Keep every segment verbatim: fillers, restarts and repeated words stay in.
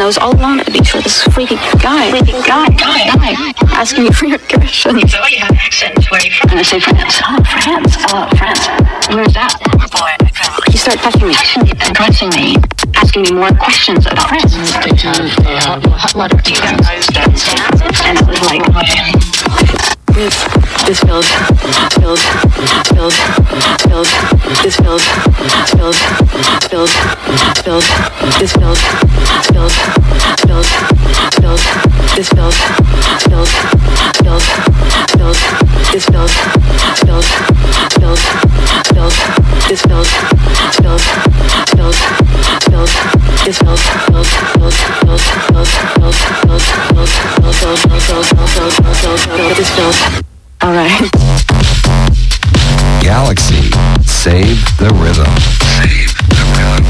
was all alone at the beach with this freaky guy, freaky guy, guy, guy, asking me for your commission. So you have an accent. Where are you from? And I say, France. Oh, France. Oh, France. Where's that? Boy, He started touching me, and caressing me, asking me more questions about France. they have uh, hot water. Do you guys dance? And it was like, this, this filled, filled, filled, filled, this filled, filled, filled, filled, this filled, filled, filled, filled, this filled, filled, filled, filled, this filled, filled, filled, filled, this filled, filled, filled, filled, this filled, filled, filled, filled, filled, filled, filled, filled, filled, filled, filled, filled, filled, filled, this filled. All right. Galaxy, save the rhythm. Save the rhythm.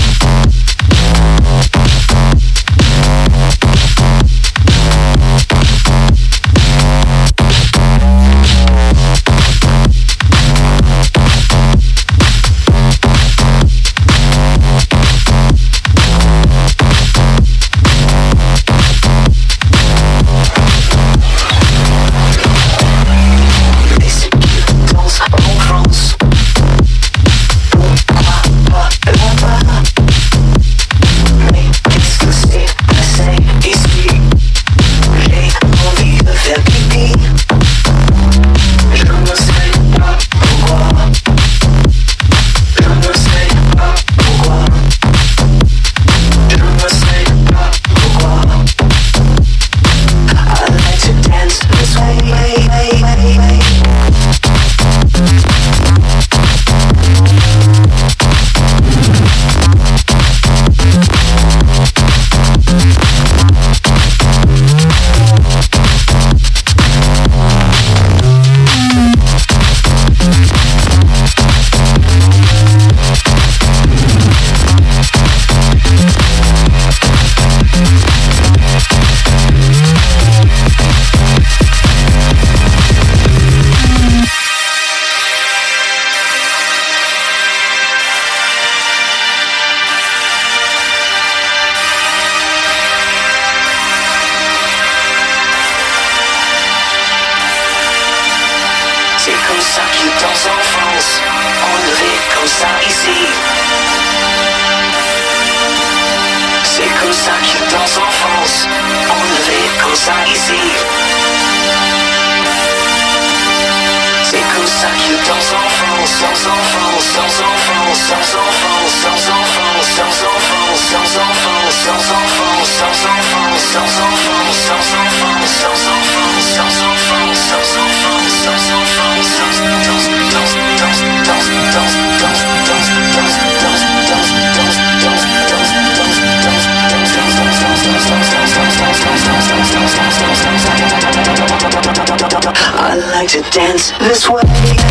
I like to dance this way.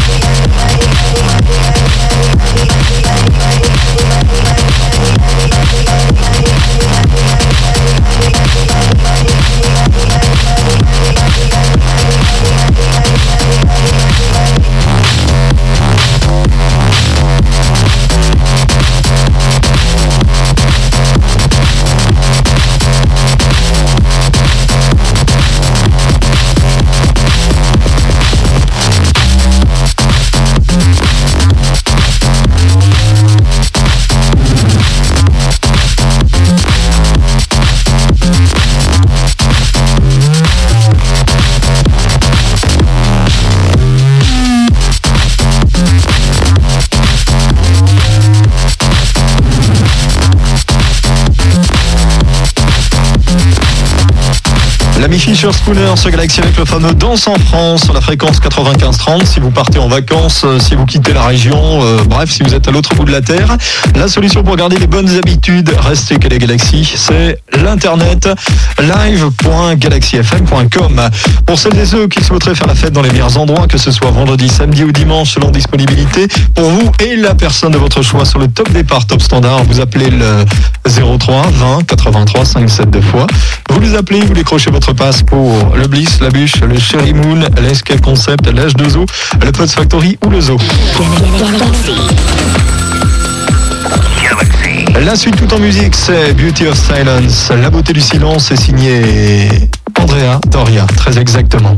L'ami Fischer Spooner sur Galaxy avec le fameux Danse en France sur la fréquence quatre-vingt-quinze trente. Si vous partez en vacances, si vous quittez la région, euh, bref, si vous êtes à l'autre bout de la Terre, la solution pour garder les bonnes habitudes, restez qu'à la Galaxy, c'est l'internet live point galaxy f m point com. Pour celles et ceux qui souhaiteraient faire la fête dans les meilleurs endroits, que ce soit vendredi, samedi ou dimanche selon disponibilité, pour vous et la personne de votre choix sur le top départ, top standard, vous appelez le zéro trois vingt quatre-vingt-trois cinquante-sept deux fois. Vous les appelez, vous décrochez votre passe pour le Bliss, la Bûche, le Cherry Moon, l'Escape Concept, l'H deux O, le Pods Factory ou le Zoo. Galaxy. La suite tout en musique, c'est Beauty of Silence. La beauté du silence est signée Andrea Doria, très exactement.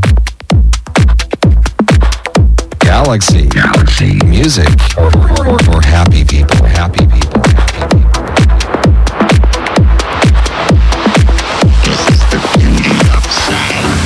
Galaxy. Galaxy. Music for, for, for happy people. Happy people. Happy people. This is the beauty of silence.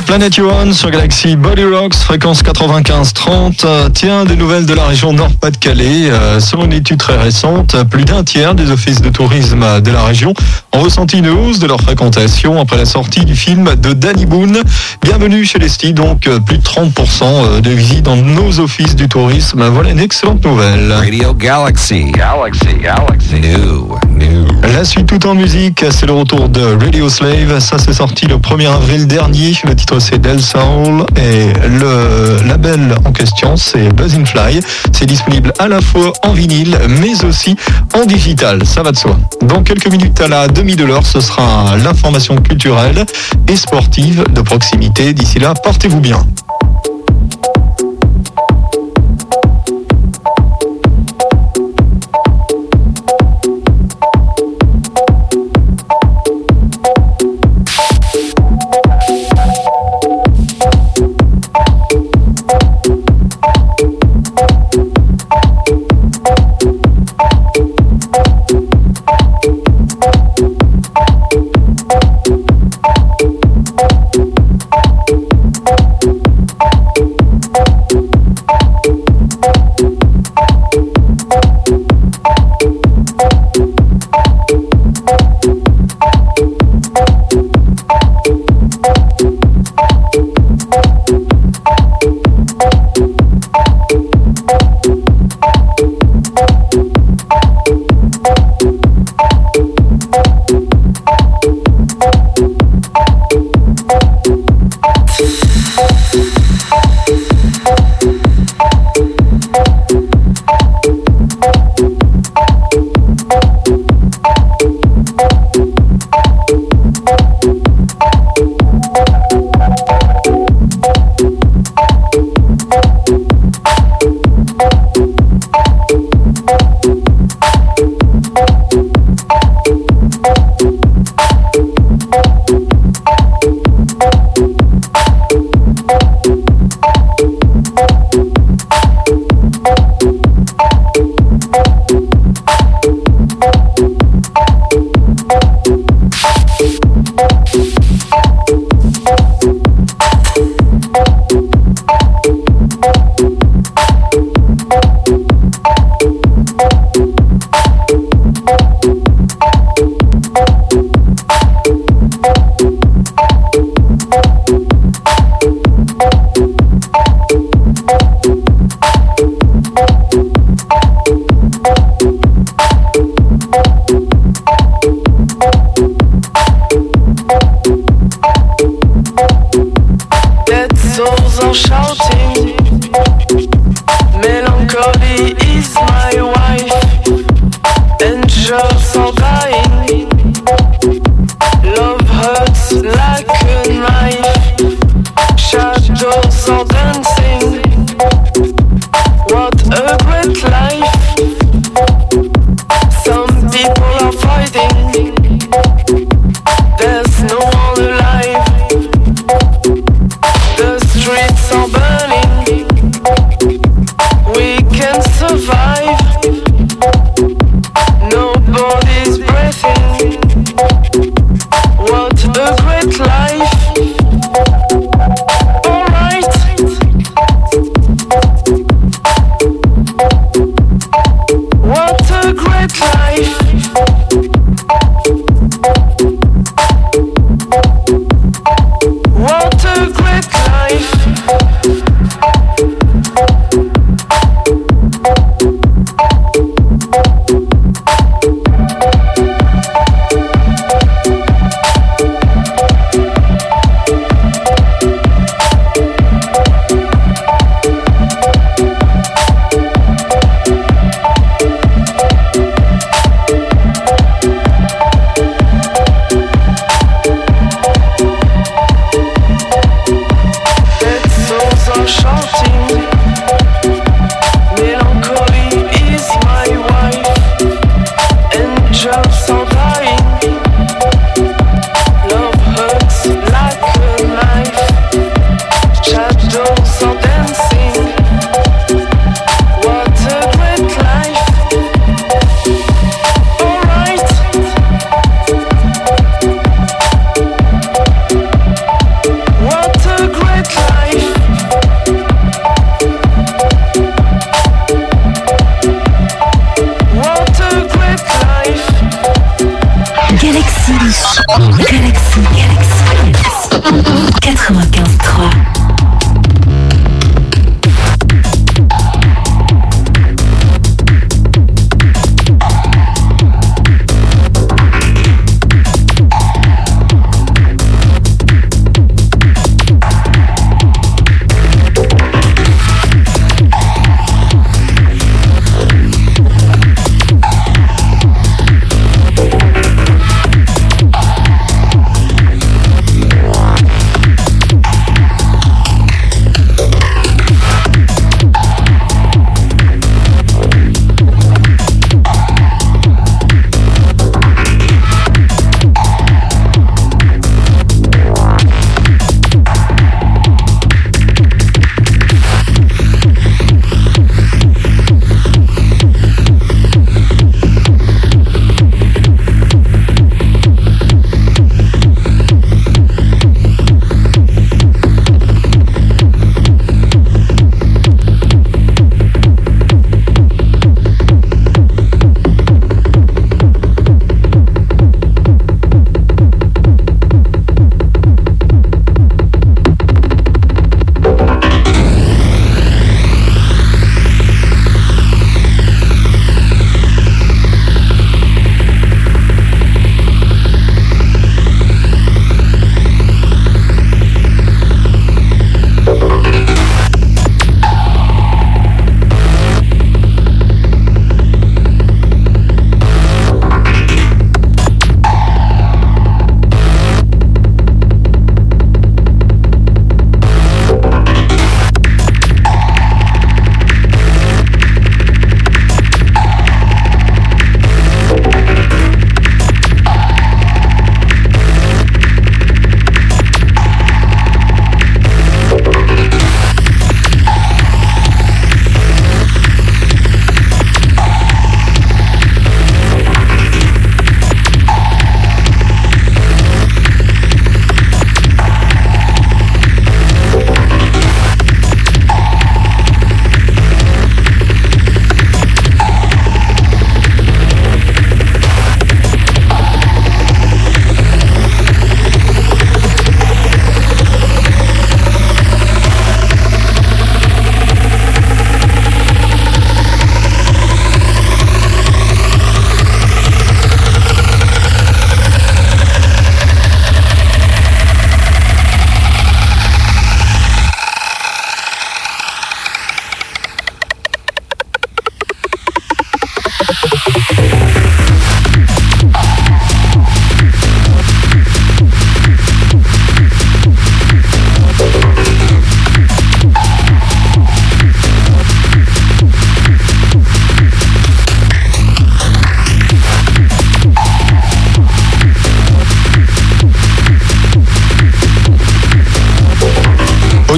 Planet One sur Galaxy, Body Rocks, fréquence quatre-vingt-quinze trente. Tiens, des nouvelles de la région Nord-Pas-de-Calais. Euh, selon une étude très récente, plus d'un tiers des offices de tourisme de la région ont ressenti une hausse de leur fréquentation après la sortie du film de Danny Boone. Bienvenue chez Leslie, donc plus de trente pour cent de visites dans nos offices du tourisme. Voilà une excellente nouvelle. Radio Galaxy. Galaxy, Galaxy. New, new. La suite tout en musique, c'est le retour de Radio Slave. Ça, c'est sorti le premier avril dernier. Le titre, c'est Del Soul. Et le label en question, c'est Buzzing Fly. C'est disponible à la fois en vinyle, mais aussi en digital. Ça va de soi. Dans quelques minutes à la demi de l'heure, ce sera l'information culturelle et sportive de proximité. D'ici là, portez-vous bien.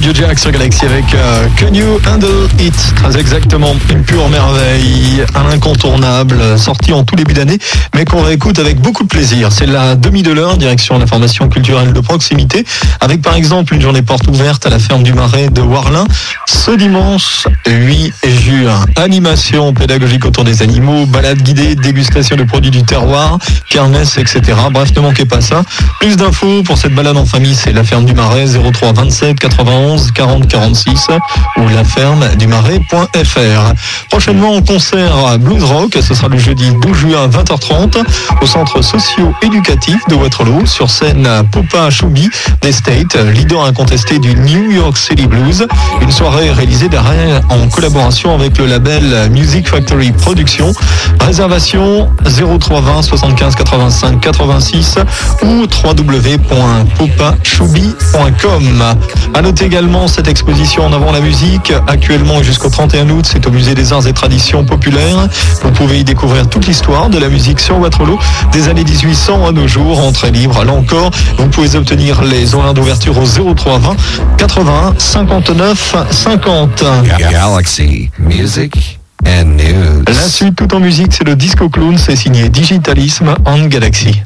Joe Jack sur Galaxy avec euh, Can You Handle It? Très exactement, une pure merveille, un incontournable, sorti en tout début d'année, mais qu'on réécoute avec beaucoup de plaisir. C'est la demi de l'heure, direction l'information culturelle de proximité, avec par exemple une journée porte ouverte à la ferme du Marais de Warlin, ce dimanche huit juin. Animation pédagogique autour des animaux, balade guidée, dégustation de produits du terroir, kermesse, et cetera. Bref, ne manquez pas ça. Plus d'infos pour cette balade en famille, c'est la ferme du Marais, zéro trois vingt-sept quatre-vingt-onze quarante quarante-six ou la ferme du marais point f r. Prochainement, en concert à Blues Rock, ce sera le jeudi douze juin à vingt heures trente au centre socio-éducatif de Waterloo, sur scène Popa Chubby d'Estate, leader incontesté du New York City Blues. Une soirée réalisée derrière en collaboration avec le label Music Factory Productions. Réservation zéro trois vingt soixante-quinze quatre-vingt-cinq quatre-vingt-six ou w w w point popa chubby point com. À noter également cette exposition En avant la musique, actuellement et jusqu'au trente et un août, c'est au musée des arts et traditions populaires. Vous pouvez y découvrir toute l'histoire de la musique sur Waterloo, des années dix-huit cents à nos jours, entrée libre. Là encore, vous pouvez obtenir les horaires d'ouverture au zéro trois vingt quatre-vingts cinquante-neuf cinquante. Galaxy Music and News. La suite tout en musique, c'est le Disco Clown, c'est signé Digitalism on Galaxy.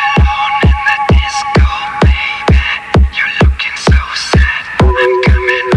I'm coming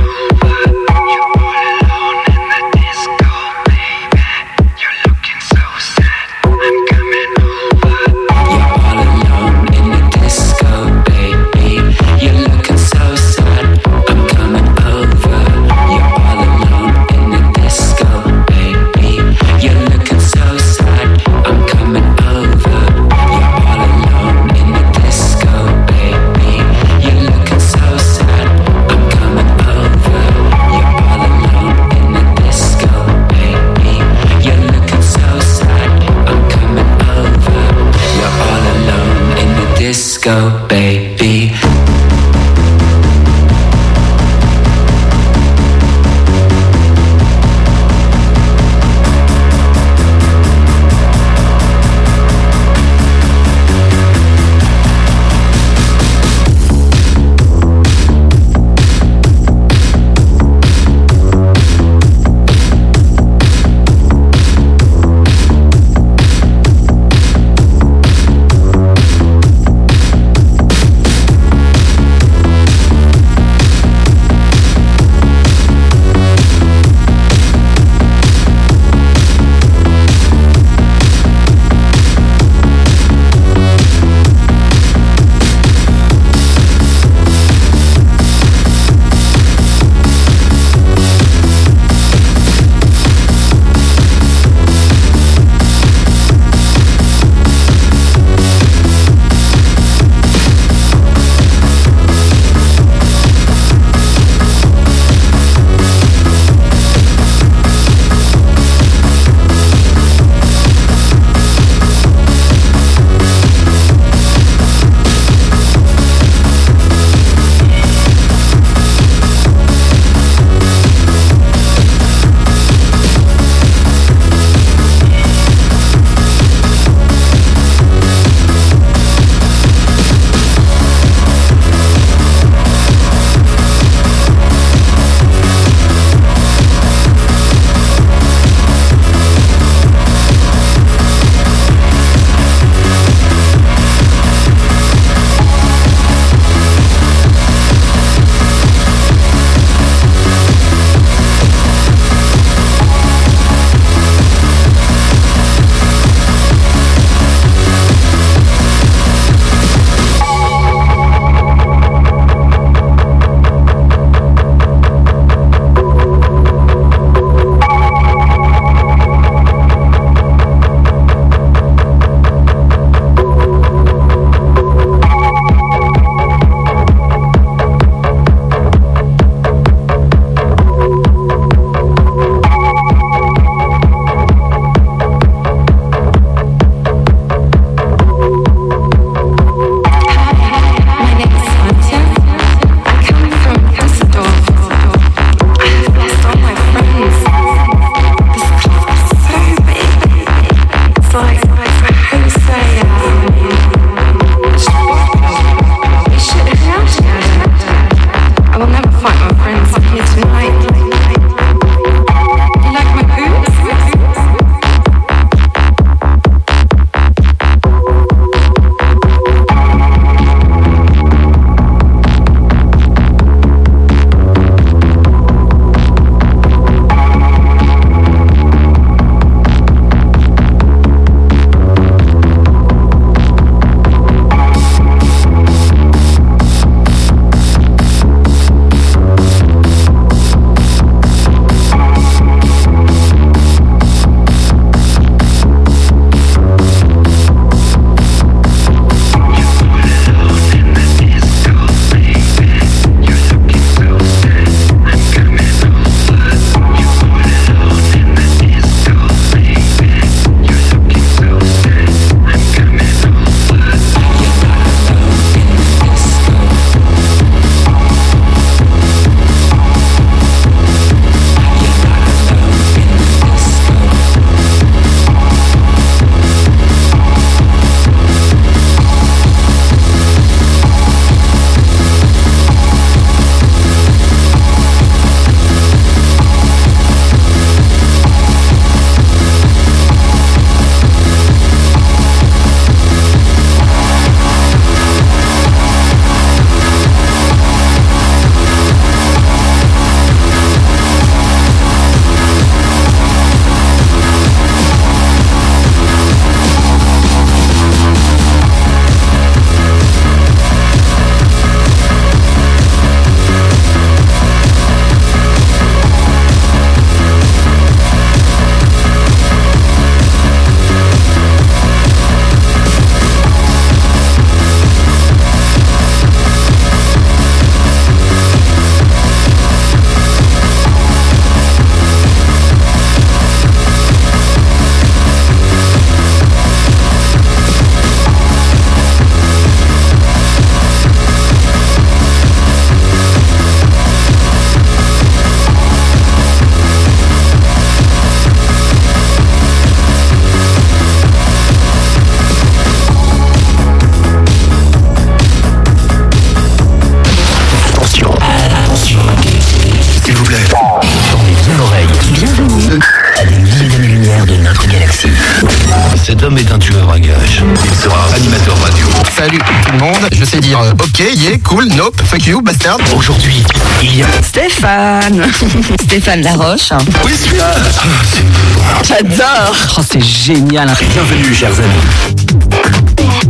Cet homme est un tueur à gages. Il sera animateur radio. Salut tout le monde, je sais dire euh, ok, yeah, cool, nope, fuck you, bastard. Aujourd'hui, il y a... Stéphane Stéphane Laroche. Oui, celui-là. Ah, c'est bon. J'adore. Oh, c'est génial. Bienvenue, chers amis.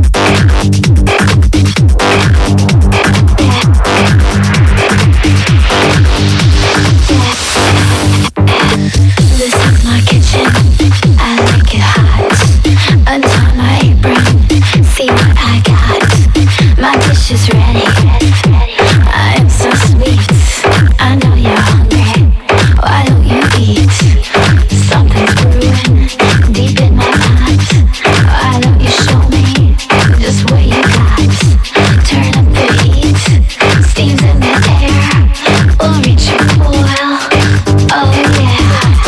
This is my kitchen, I like it hot. Untie my apron, see what I got. My dish is ready, I am so sweet. I know you're hungry, why don't you eat? Something's brewing deep in my pot. Why don't you show me just what you got? Turn up the heat, steam's in the air. We'll reach a boil, oh yeah.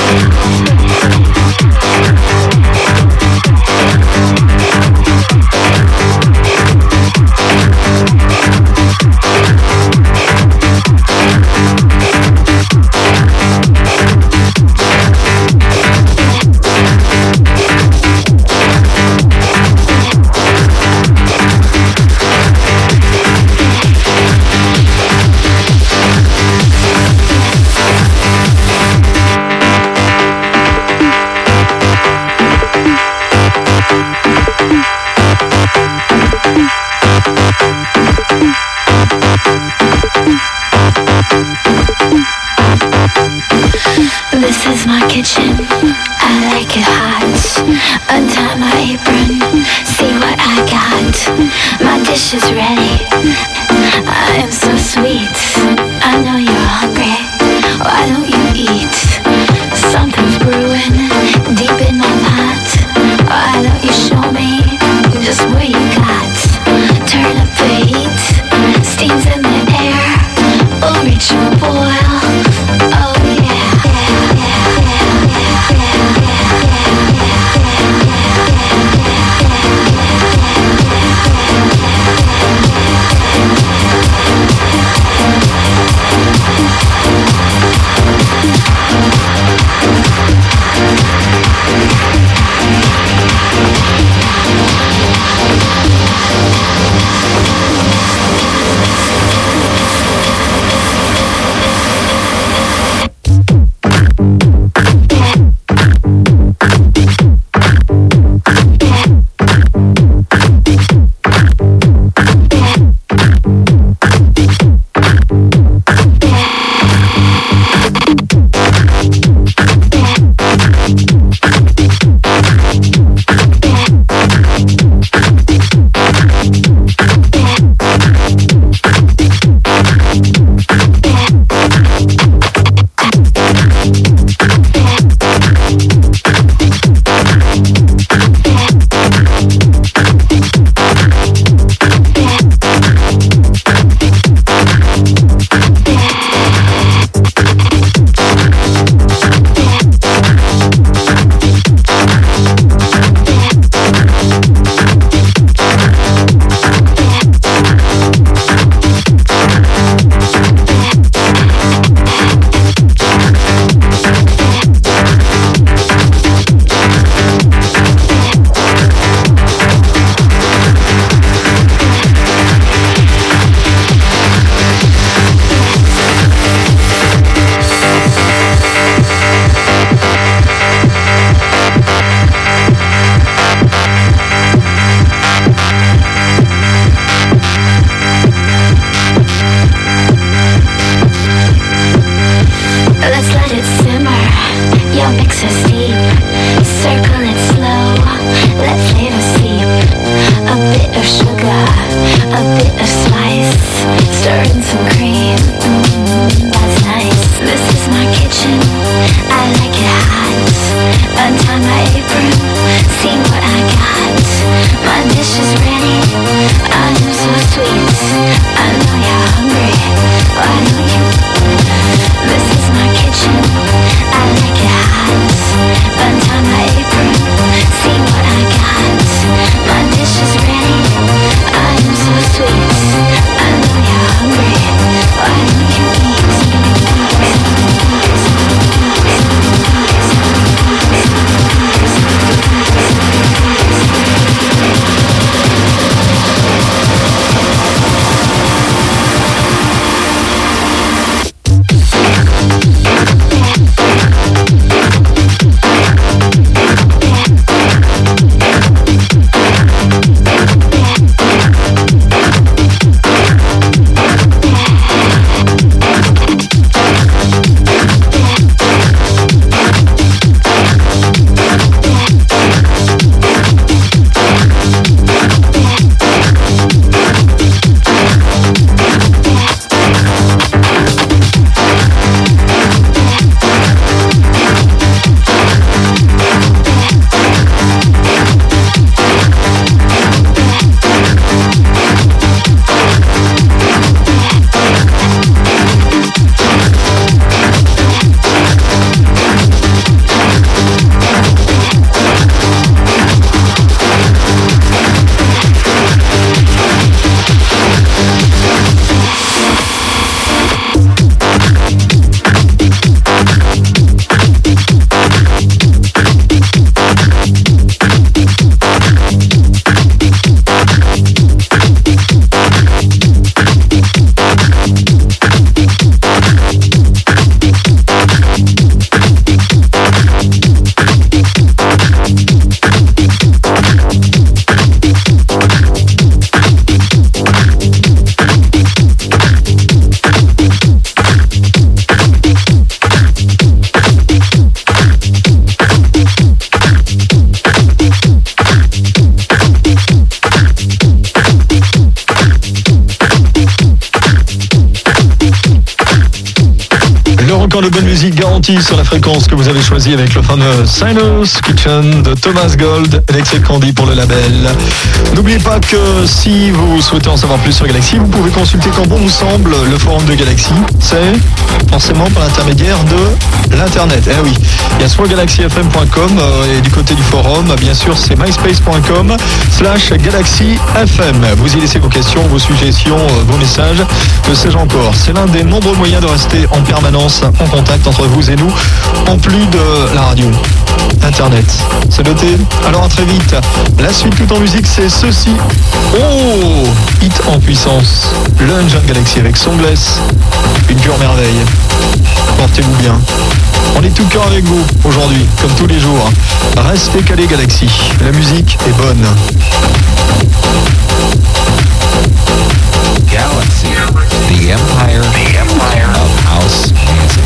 This is my kitchen, I like it hot. Untie my apron, see what I got. My dish is ready, I am so sweet. I know you're hungry, why don't you eat? Something's brewing deep in my pot. Why don't you show me just what you got? Turn up the heat, steam's in the air. We'll reach a boil, oh yeah. encore de bonne musique garantie sur la fréquence que vous avez choisie avec le fameux Sinus Kitchen de Thomas Gold, Electric Candy pour le label. N'oubliez pas que si vous souhaitez en savoir plus sur Galaxy, vous pouvez consulter quand bon vous semble le forum de Galaxy. C'est forcément par l'intermédiaire de l'internet. Eh oui, il y a soit galaxy f m point com euh, et du côté du forum, bien sûr, c'est myspace point com slash galaxy f m. Vous y laissez vos questions, vos suggestions, euh, vos messages, que sais-je encore. C'est l'un des nombreux moyens de rester en permanence en contact entre vous et nous, en plus de la radio. Internet, c'est noté. Alors à très vite. La suite tout en musique, c'est ceci. Oh, hit en puissance. Le Engine Galaxy avec Songless. Une pure merveille. Portez-vous bien. On est tout cœur avec vous aujourd'hui, comme tous les jours. Restez calés Galaxy. La musique est bonne. Galaxy, the empire, the empire of house music.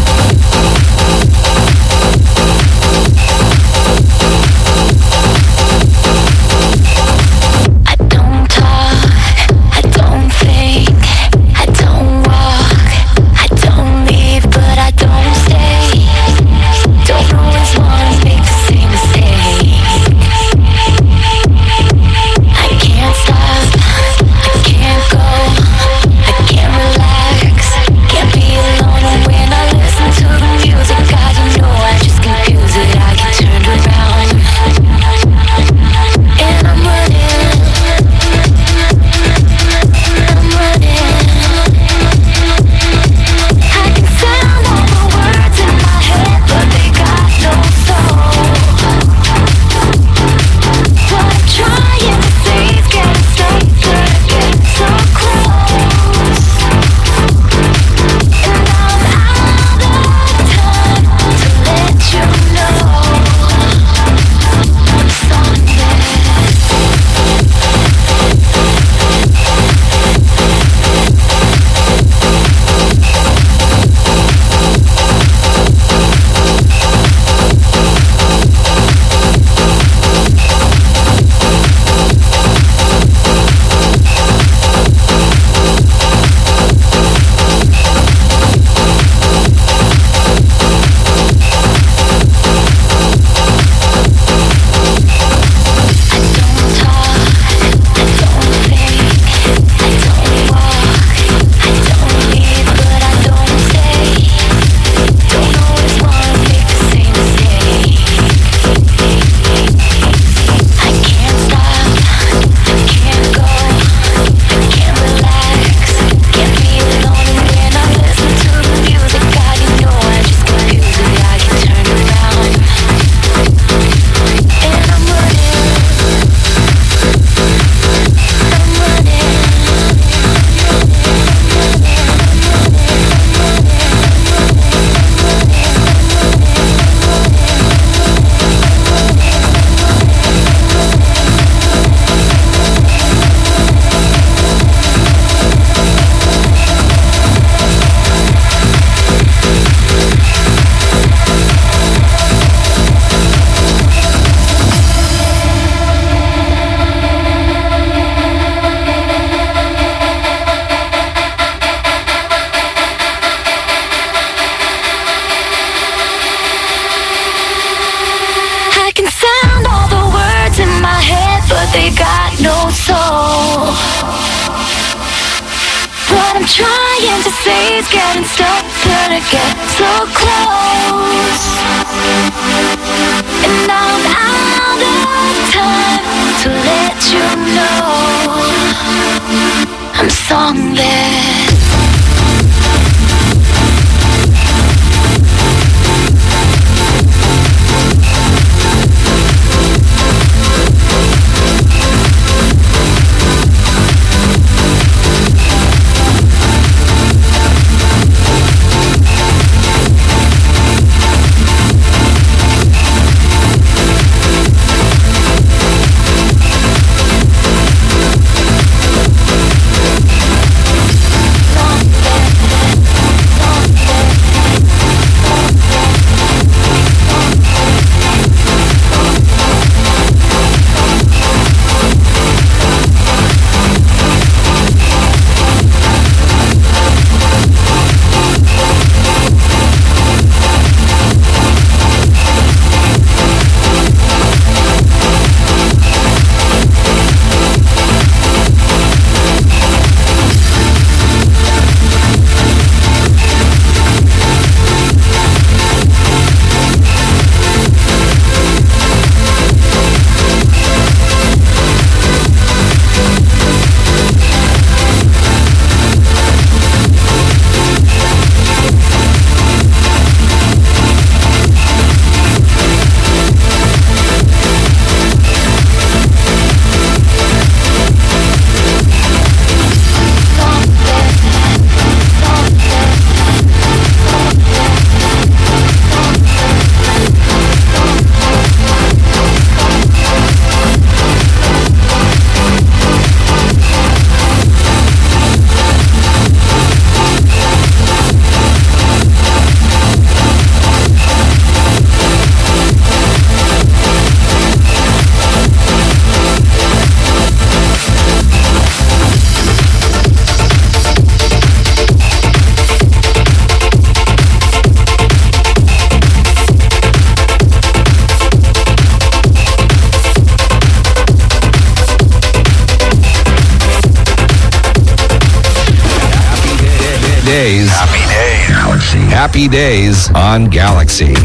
days. Happy days. Galaxy. Happy days on Galaxy.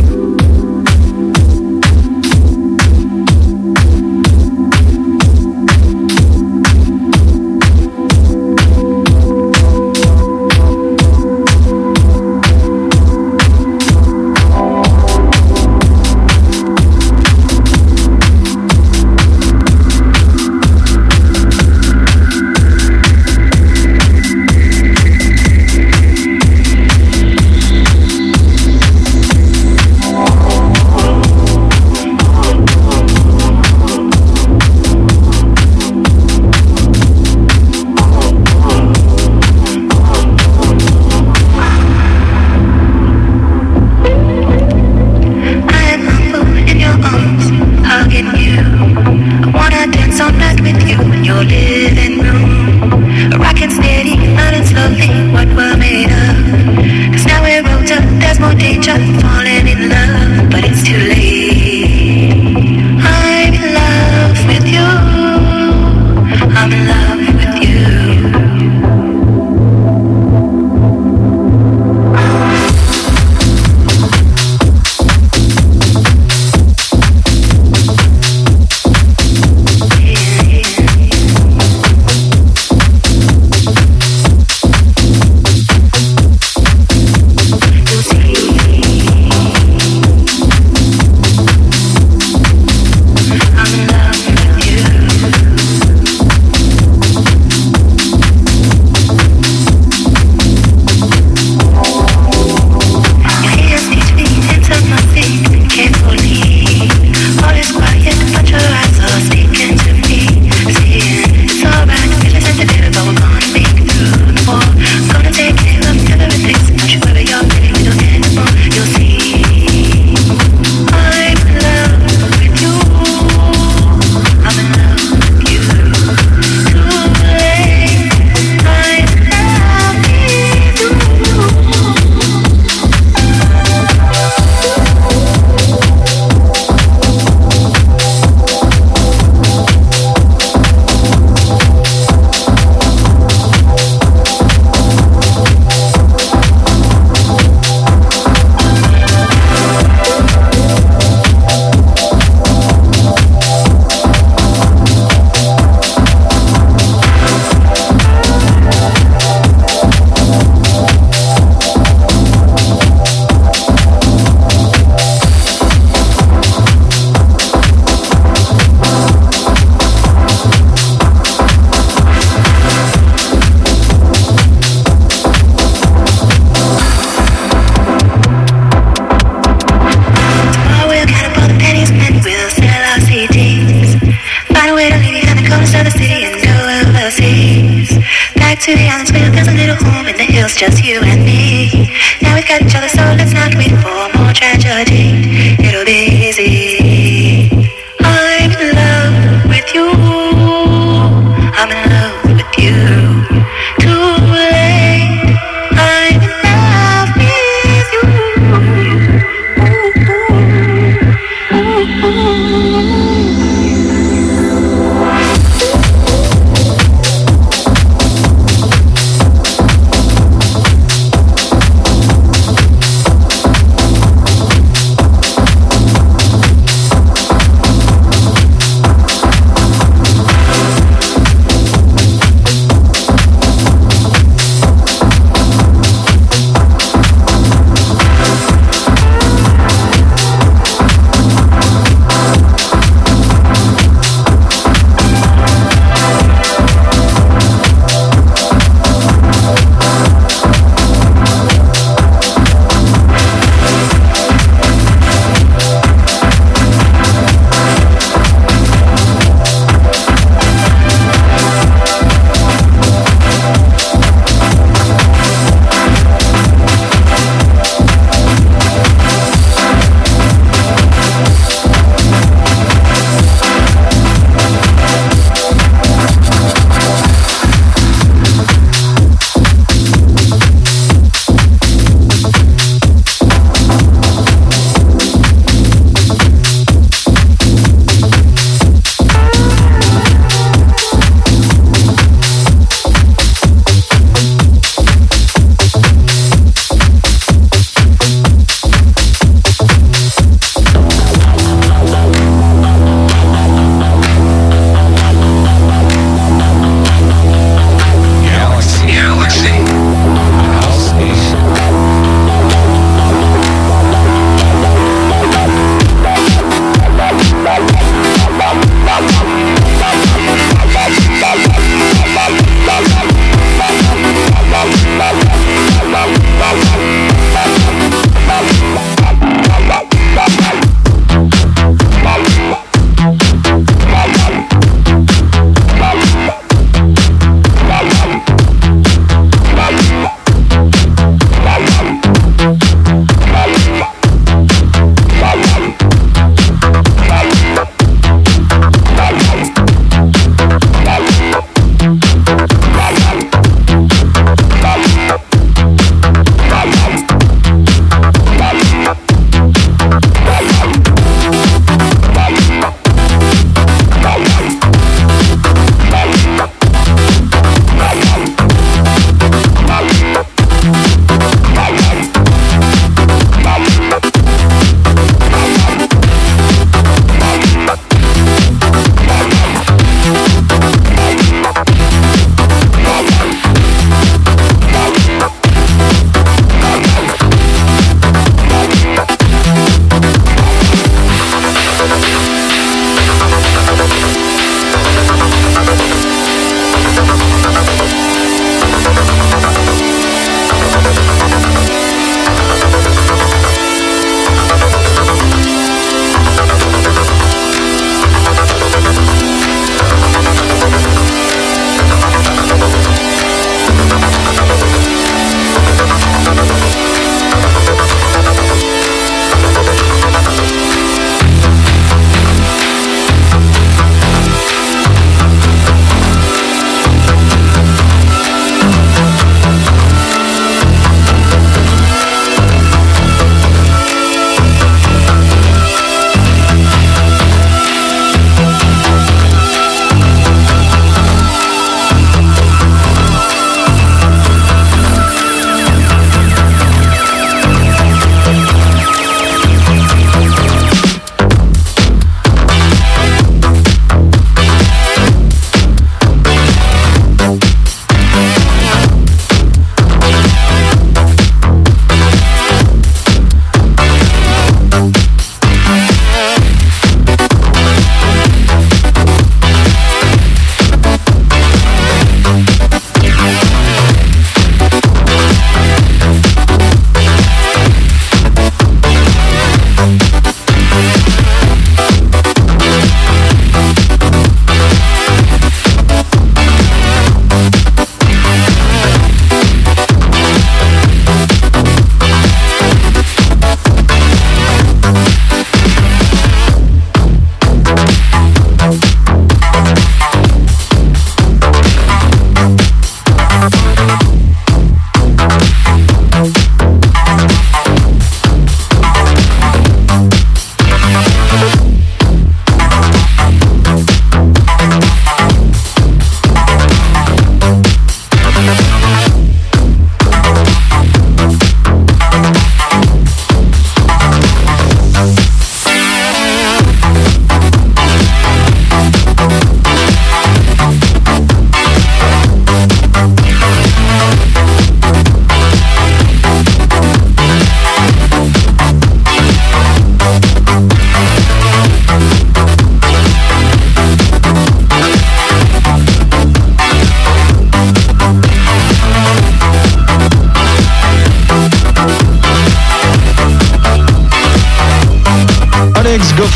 Just you and me. Now we've got each other, so let's not wait for more tragedy. It'll be easy. I'm in love with you. I'm in love with you. Too late. I'm in love with you. Ooh, ooh, ooh.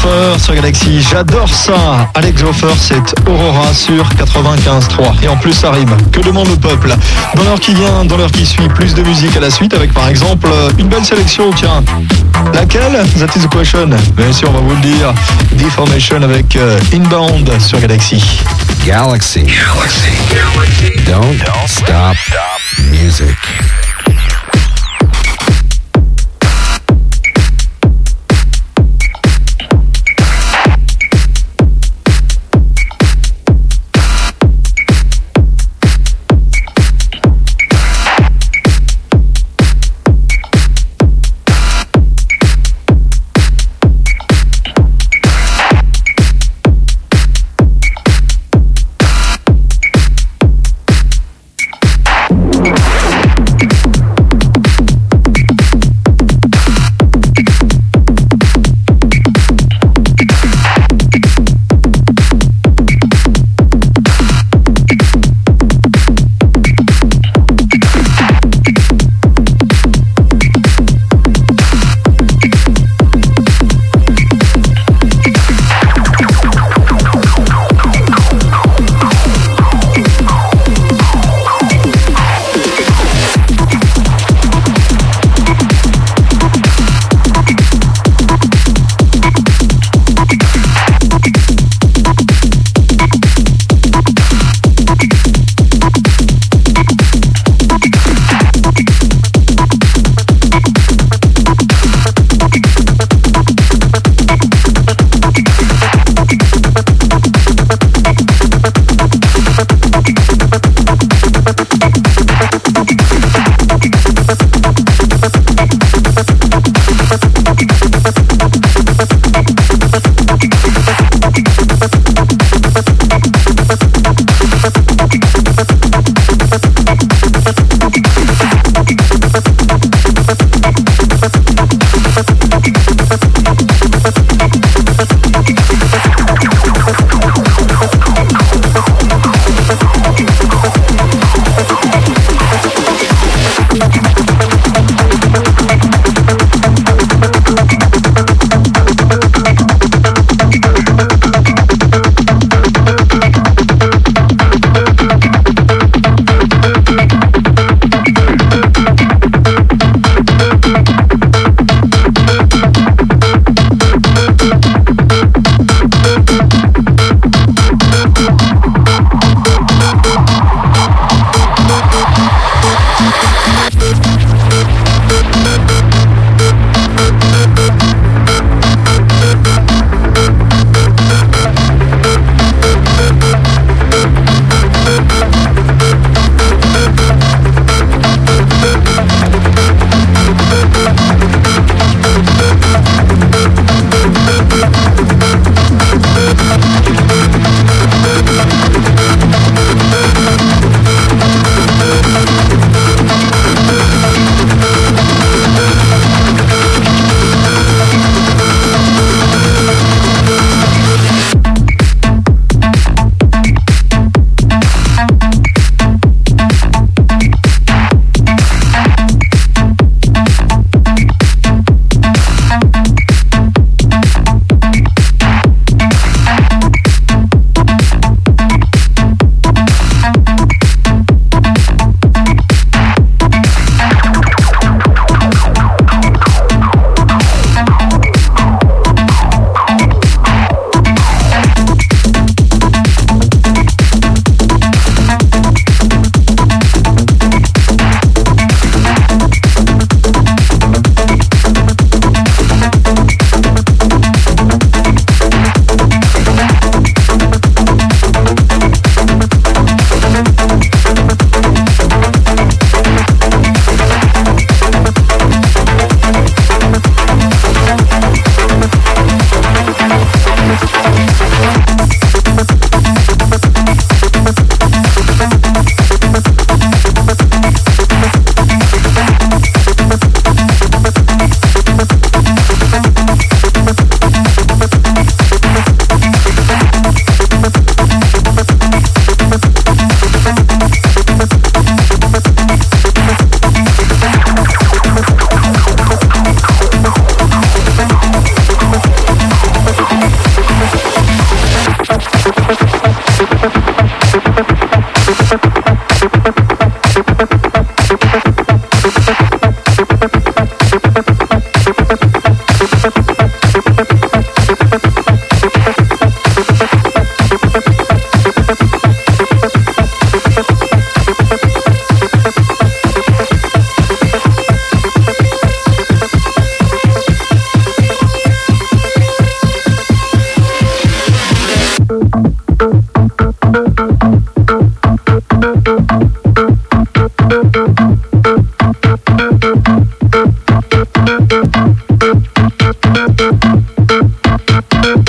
Hofer sur Galaxy. J'adore ça. Alex Hofer, c'est Aurora sur quatre-vingt-quinze trois. Et en plus, ça rime. Que demande le peuple? Dans l'heure qui vient, dans l'heure qui suit, plus de musique à la suite avec par exemple une belle sélection. Tiens, laquelle? That is the question. Bien sûr, on va vous le dire. Deformation avec euh, Inbound sur Galaxy. Galaxy. Galaxy. Galaxy. Don't, Don't stop, stop music.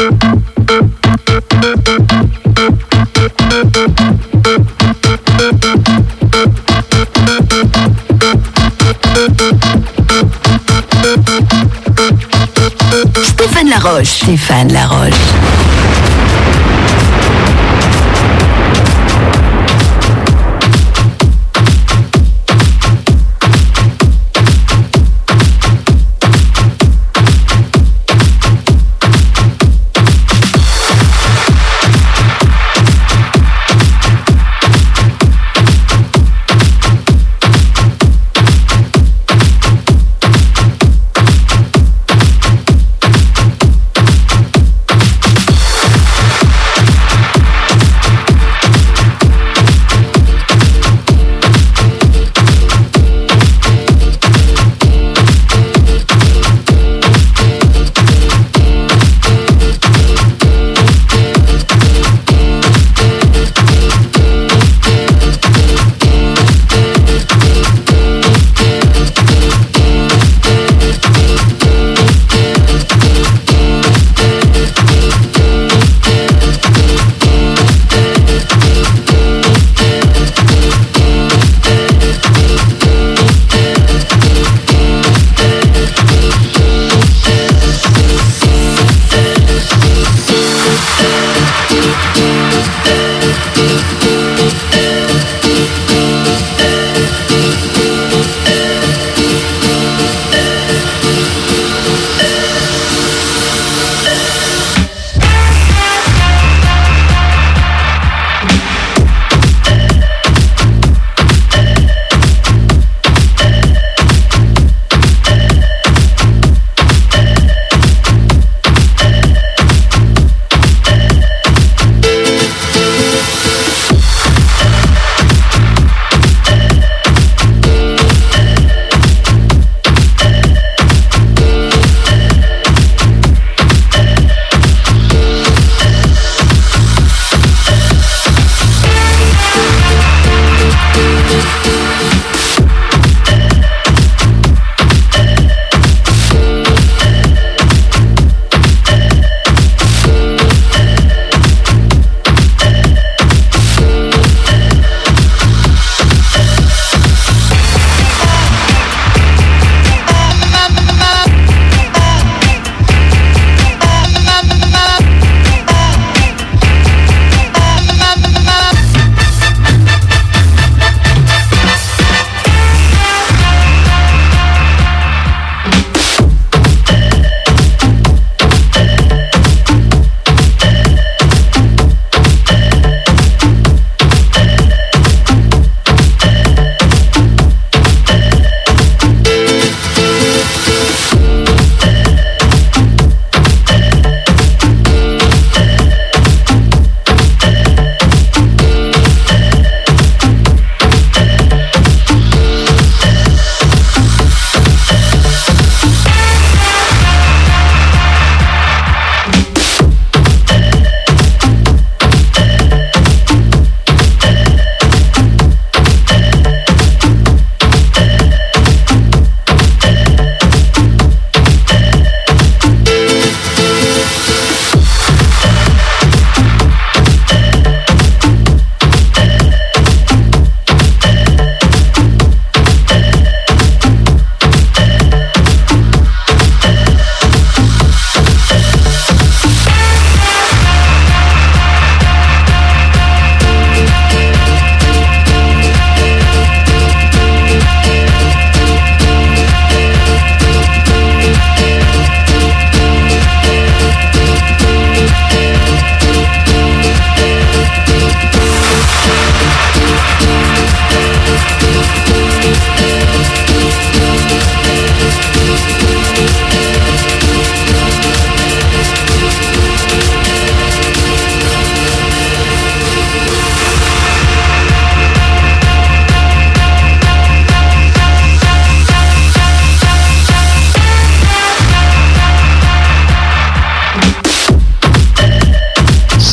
Stéphane Laroche. Stéphane Laroche.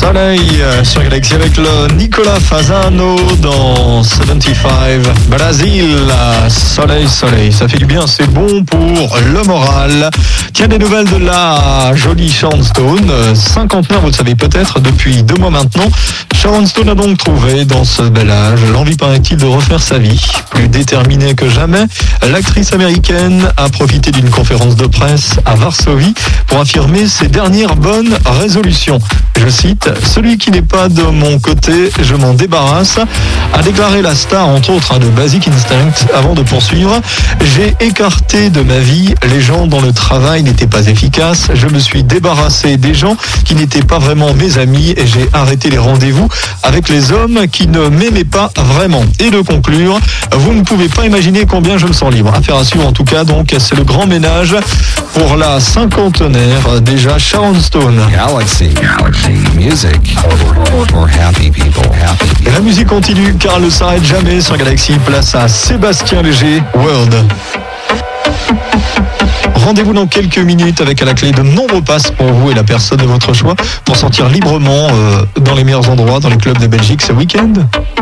Soleil sur Galaxy avec le Nicolas Fasano dans soixante-quinze. Brésil, Soleil, Soleil. Ça fait du bien, c'est bon pour le moral. Tiens, des nouvelles de la jolie Sharon Stone. Cinquantenaire, vous le savez peut-être, depuis deux mois maintenant. Sharon Stone a donc trouvé dans ce bel âge l'envie, paraît-il, de refaire sa vie. Plus déterminée que jamais, l'actrice américaine a profité d'une conférence de presse à Varsovie pour affirmer ses dernières bonnes résolutions. Je cite, « Celui qui n'est pas de mon côté, je m'en débarrasse », a déclaré la star, entre autres, hein, de Basic Instinct, avant de poursuivre. « J'ai écarté de ma vie les gens dont le travail n'était pas efficace. Je me suis débarrassé des gens qui n'étaient pas vraiment mes amis et j'ai arrêté les rendez-vous avec les hommes qui ne m'aimaient pas vraiment. » Et de conclure, « Vous ne pouvez pas imaginer combien je me sens libre. » Affaire à suivre en tout cas, donc c'est le grand ménage pour la cinquantenaire, déjà Sharon Stone. Galaxy. Galaxy. Music for happy people. Happy people. Et la musique continue car elle ne s'arrête jamais sur Galaxy. Place à Sébastien Léger, World. Rendez-vous dans quelques minutes avec à la clé de nombreux passes pour vous et la personne de votre choix pour sortir librement euh, dans les meilleurs endroits, dans les clubs de Belgique ce week-end.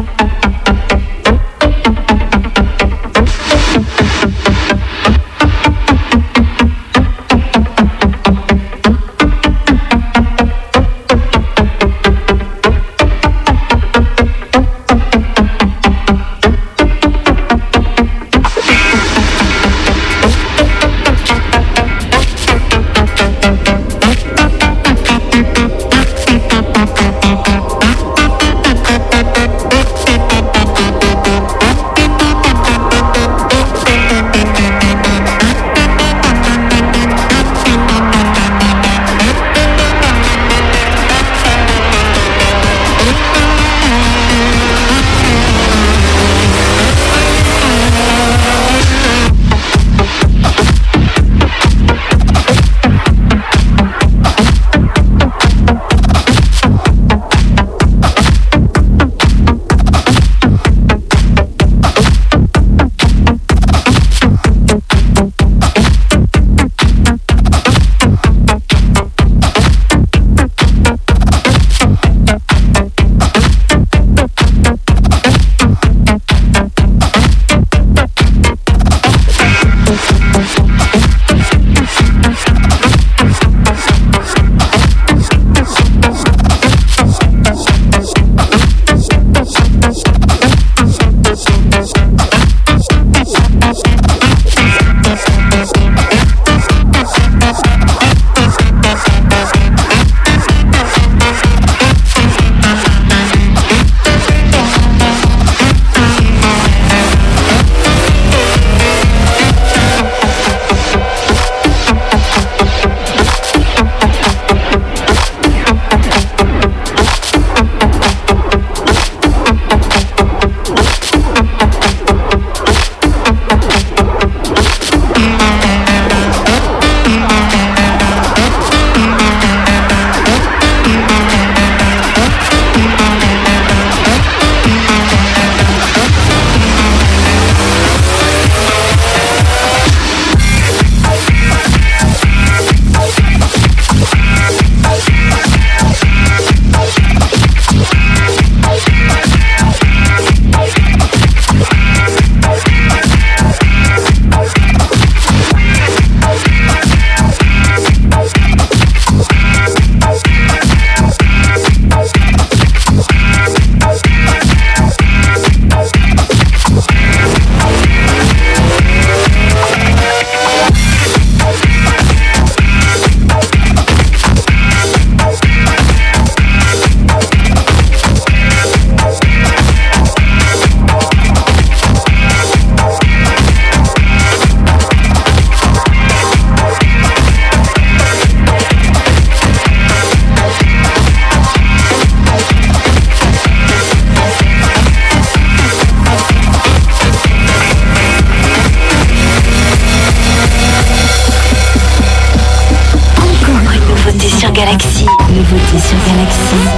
Galaxy. Nouveauté sur Galaxy.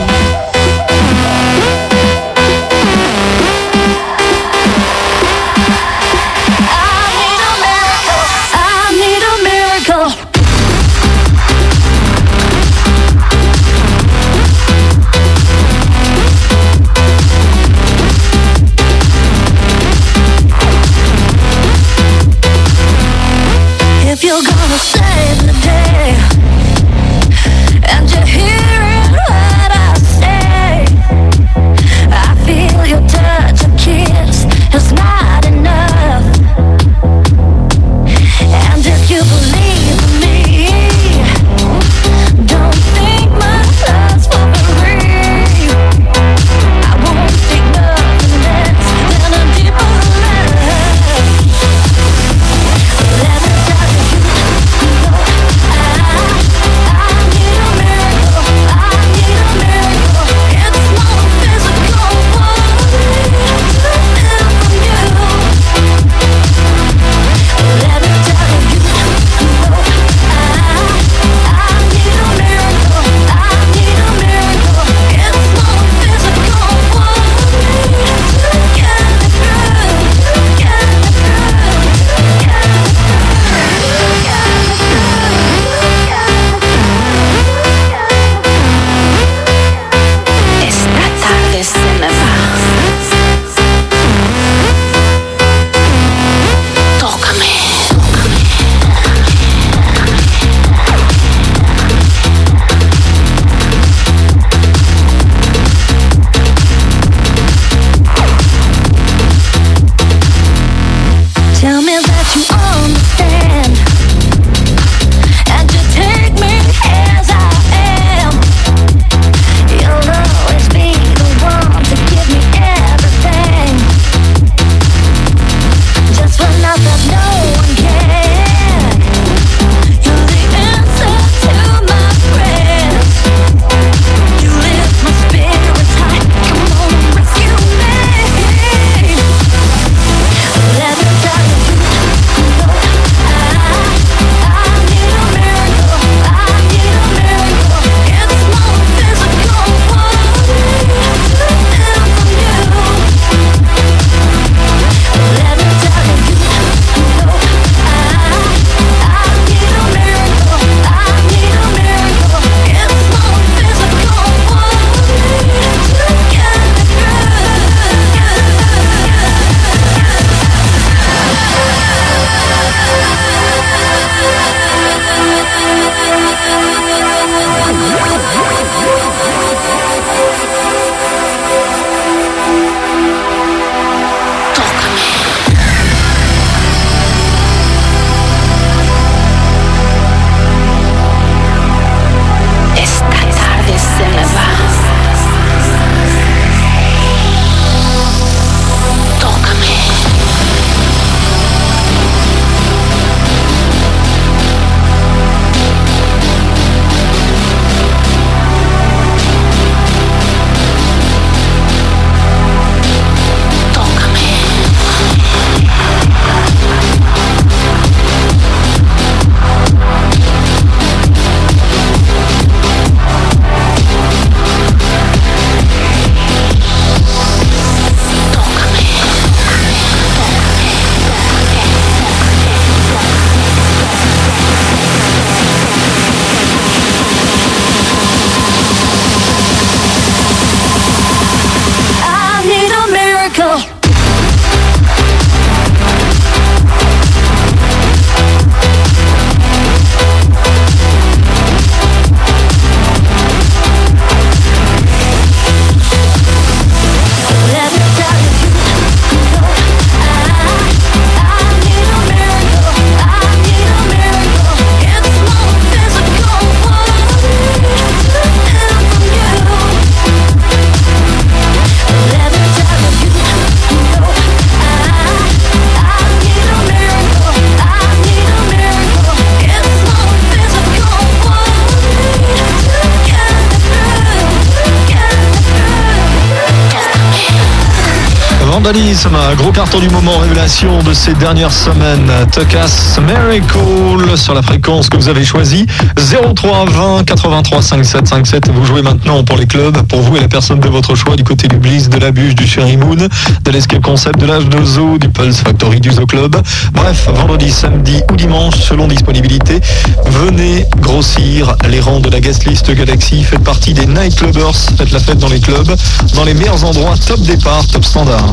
Vandalisme, gros carton du moment, révélation de ces dernières semaines. Tuckas Miracle sur la fréquence que vous avez choisie. zéro trois vingt quatre-vingt-trois cinquante-sept cinquante-sept. Vous jouez maintenant pour les clubs, pour vous et la personne de votre choix, du côté du Bliss, de la Bûche, du Cherry Moon, de l'Escape Concept, de l'Âge de Zoo, du Pulse Factory, du Zoo Club. Bref, vendredi, samedi ou dimanche, selon disponibilité, venez grossir les rangs de la guest list Galaxy. Faites partie des Night Clubbers. Faites la fête dans les clubs, dans les meilleurs endroits, top départ, top standard.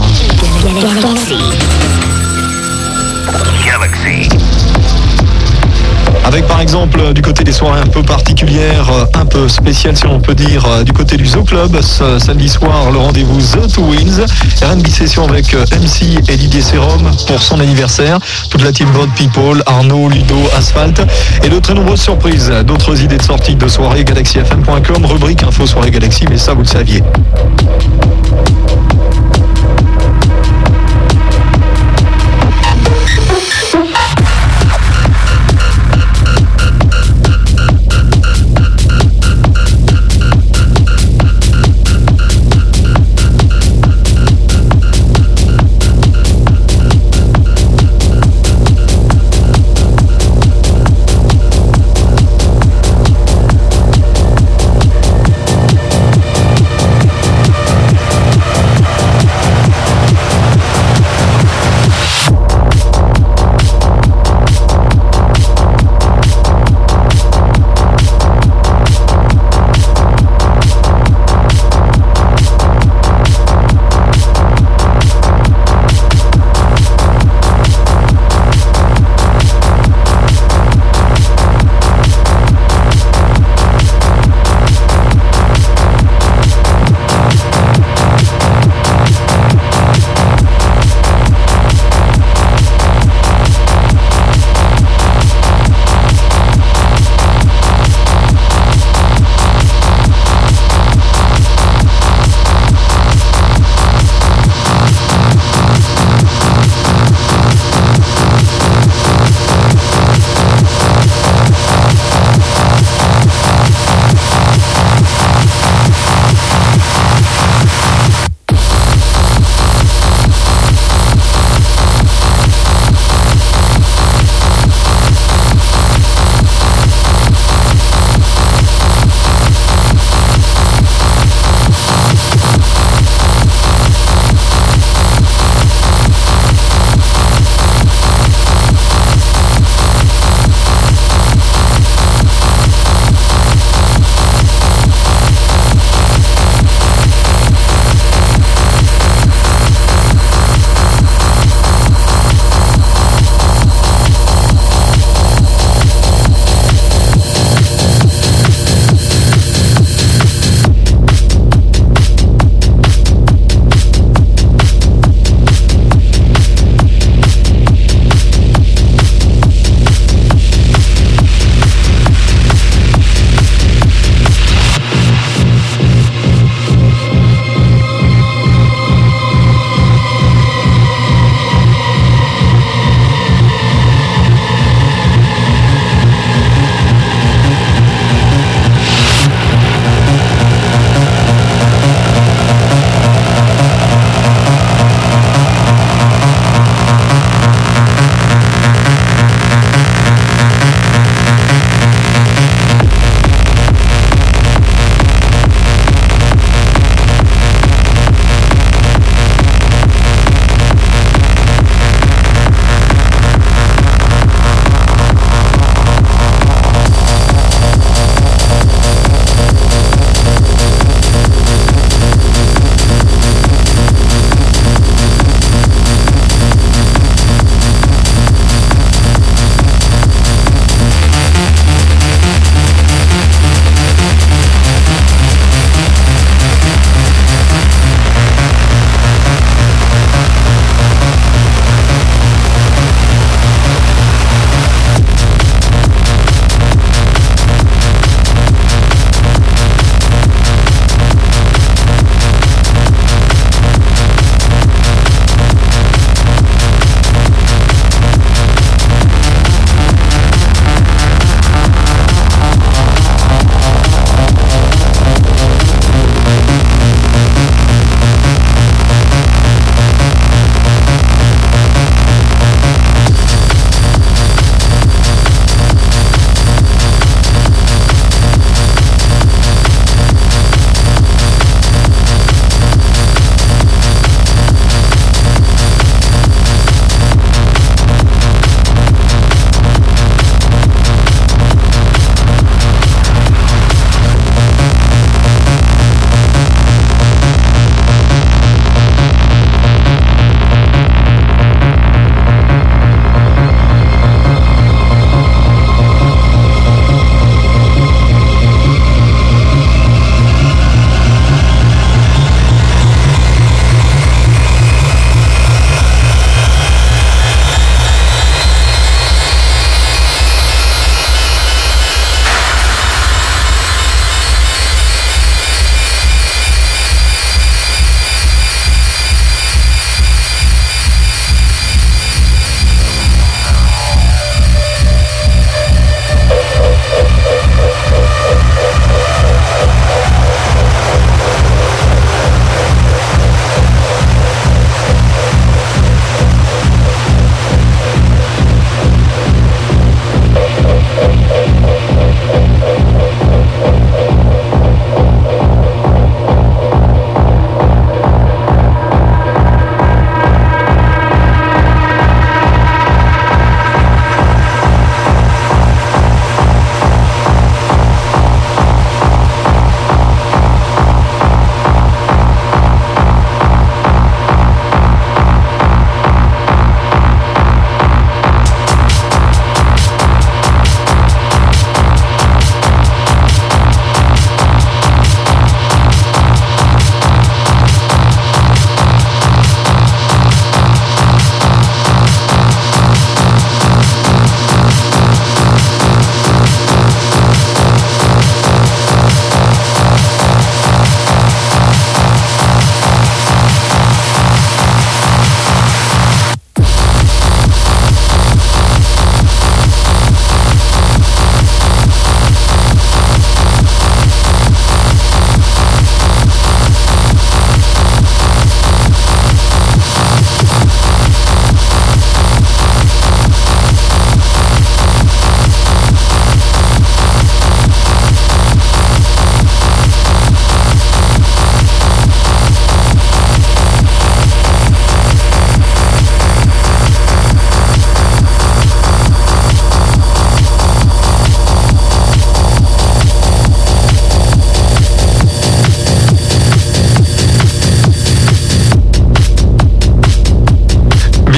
Galaxy. Avec par exemple du côté des soirées un peu particulières, un peu spéciales si on peut dire, du côté du Zoo Club, ce samedi soir le rendez-vous The Two Wins, R and B session avec M C et Didier Serum pour son anniversaire, toute la team Board People, Arnaud, Ludo, Asphalt et de très nombreuses surprises, d'autres idées de sortie de soirée, galaxy f m point com, rubrique info soirée Galaxy, mais ça vous le saviez.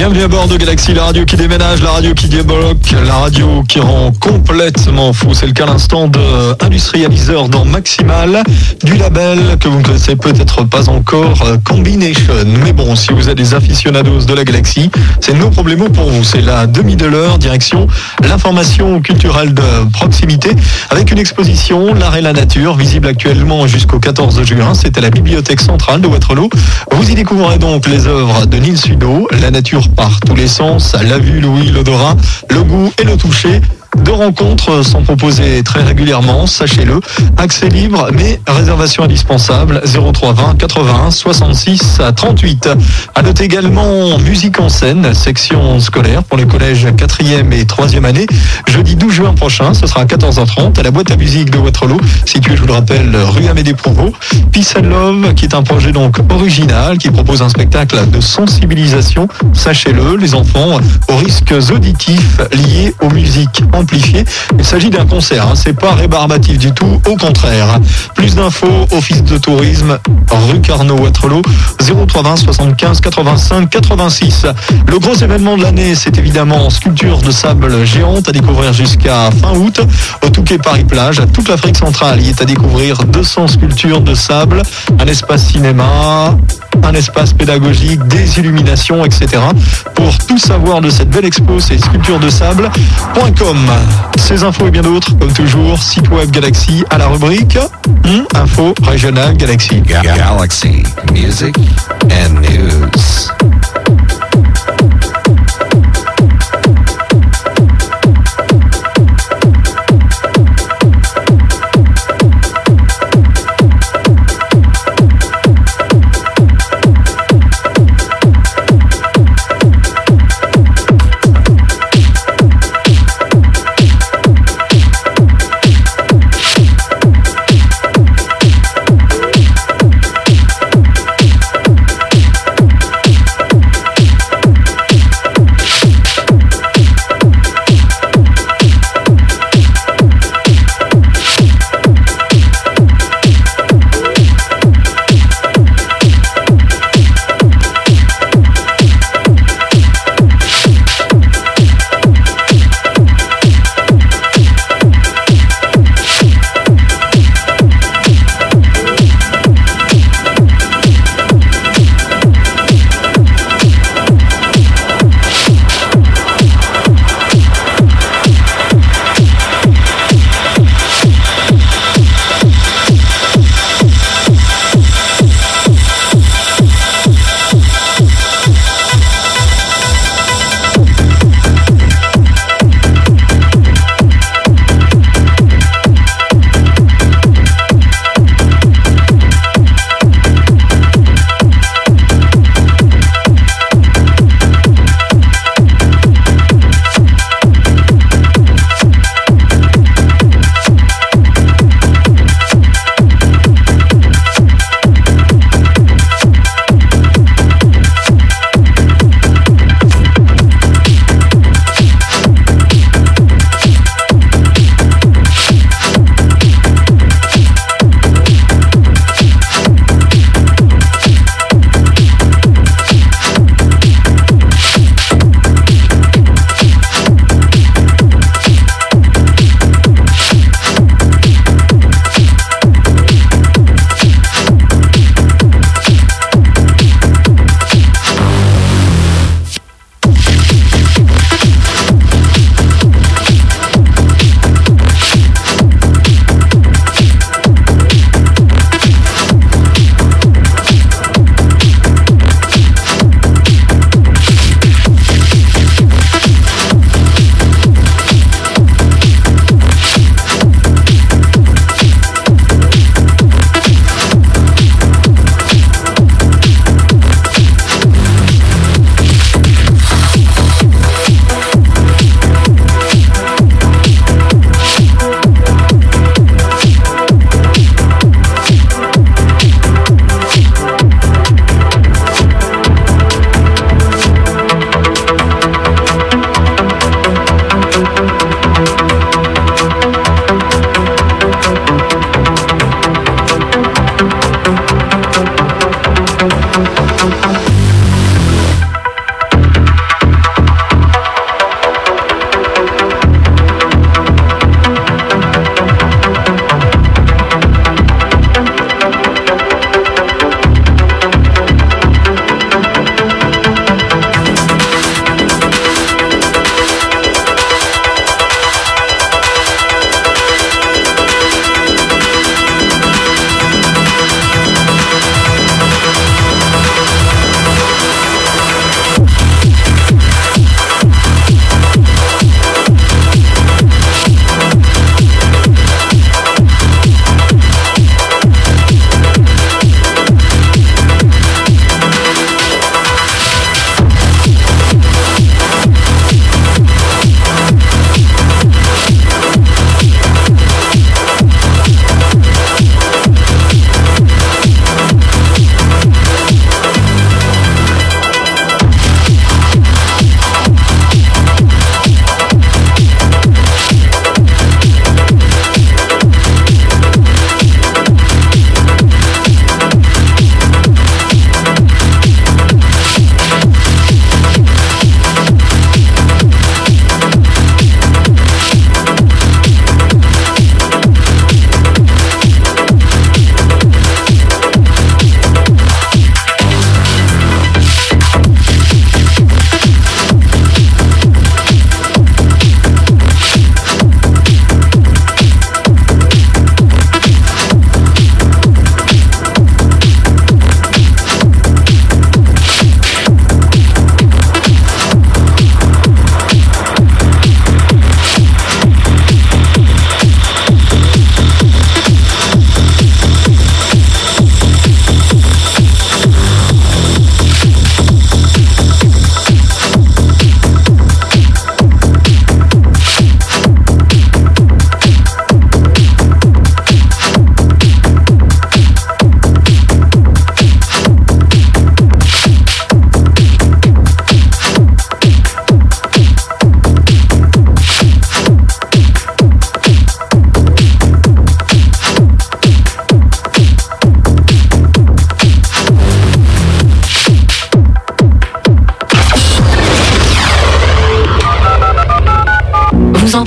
Bienvenue à bord de Galaxy, la radio qui déménage, la radio qui débloque, la radio qui rend complètement fou. C'est le cas à l'instant de Industrializer dans Maximal, du label que vous ne connaissez peut-être pas encore, Combination. Mais bon, si vous êtes des aficionados de la Galaxy, c'est no problemo pour vous. C'est la demi de l'heure, direction l'information culturelle de proximité, avec une exposition, l'art et la nature, visible actuellement jusqu'au quatorze juin. C'est à la bibliothèque centrale de Waterloo. Vous y découvrirez donc les œuvres de Nils Sudo, la nature par tous les sens, la vue, l'ouïe, l'odorat, le goût et le toucher. Deux rencontres sont proposées très régulièrement, sachez-le. Accès libre, mais réservation indispensable, zéro trois vingt quatre-vingt-un soixante-six trente-huit. À noter également musique en scène, section scolaire pour les collèges quatrième et troisième année. Jeudi douze juin prochain, ce sera à quatorze heures trente à la boîte à musique de Waterloo, située, je vous le rappelle, rue Amédée Provost. Peace and Love, qui est un projet donc original, qui propose un spectacle de sensibilisation, sachez-le, les enfants, aux risques auditifs liés aux musiques amplifiées. Il s'agit d'un concert, hein, c'est pas rébarbatif du tout, au contraire. Plus d'infos, office de tourisme, rue Carnot, Waterloo, zéro trois vingt soixante-quinze quatre-vingt-cinq quatre-vingt-six. Le gros événement de l'année, c'est évidemment sculpture de sable géante à découvrir jusqu'à fin août au Touquet Paris-Plage. Toute l'Afrique centrale y est à découvrir deux cents sculptures de sable, un espace cinéma, un espace pédagogique, des illuminations, et cetera. Pour tout savoir de cette belle expo, c'est sculpture de sable point com. Ces infos et bien d'autres, comme toujours, site web Galaxy à la rubrique hmm, info régionale Galaxy. Galaxy, music and news.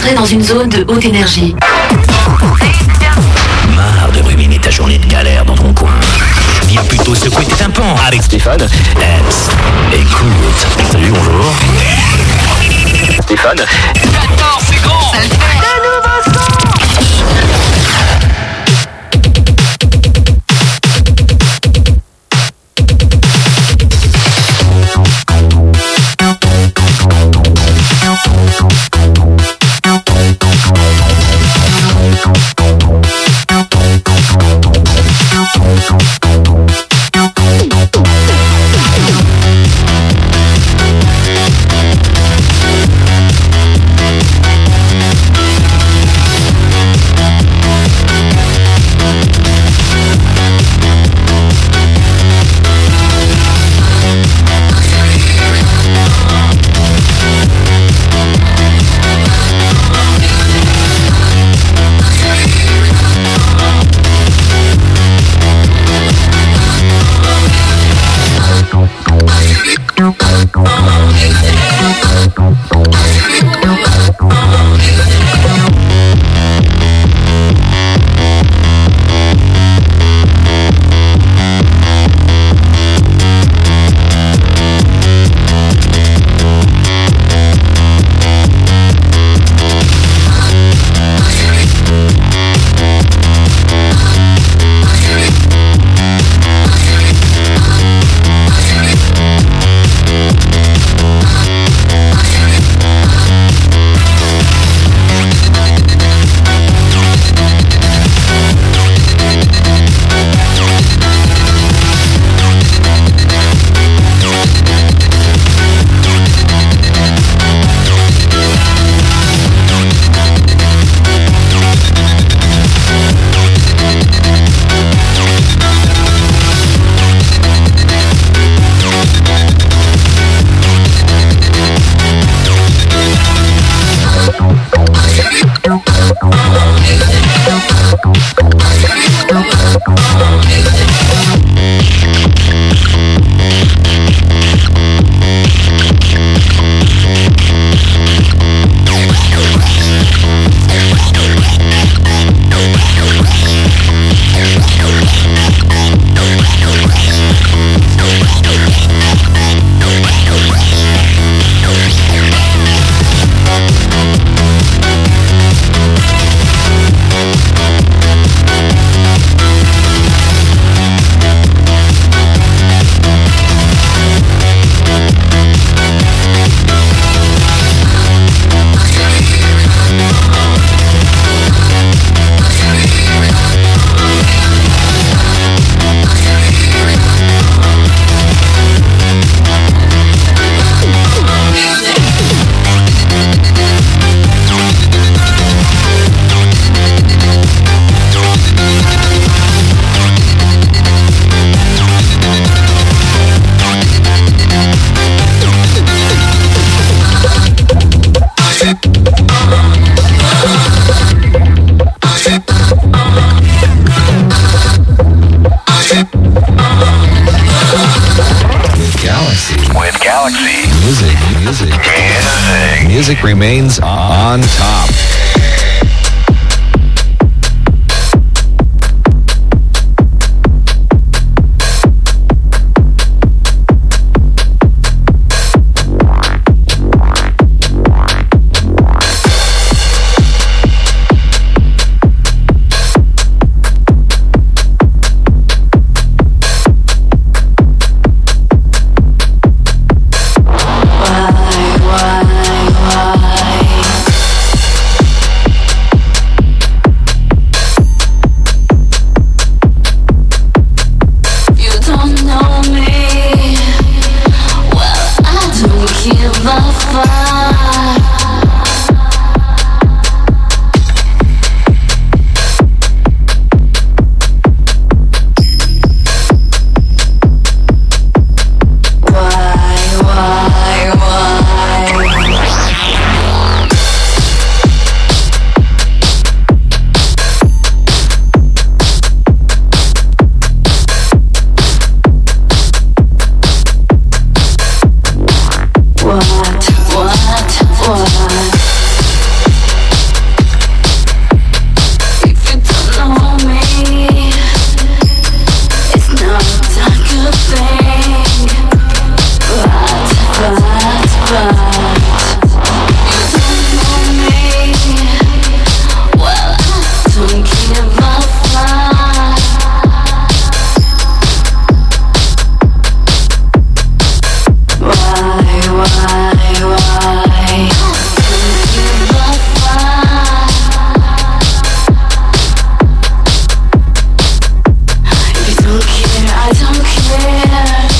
entrez dans une zone de haute énergie. Marre de ruminer ta journée de galère dans ton coin. Viens plutôt secouer tes tympans avec Stéphane. Eps, écoute. Salut, bonjour. Stéphane. J'adore, c'est grand. Ça le fait. Le nouveau son. Music remains on top. Why, why, why? I don't care.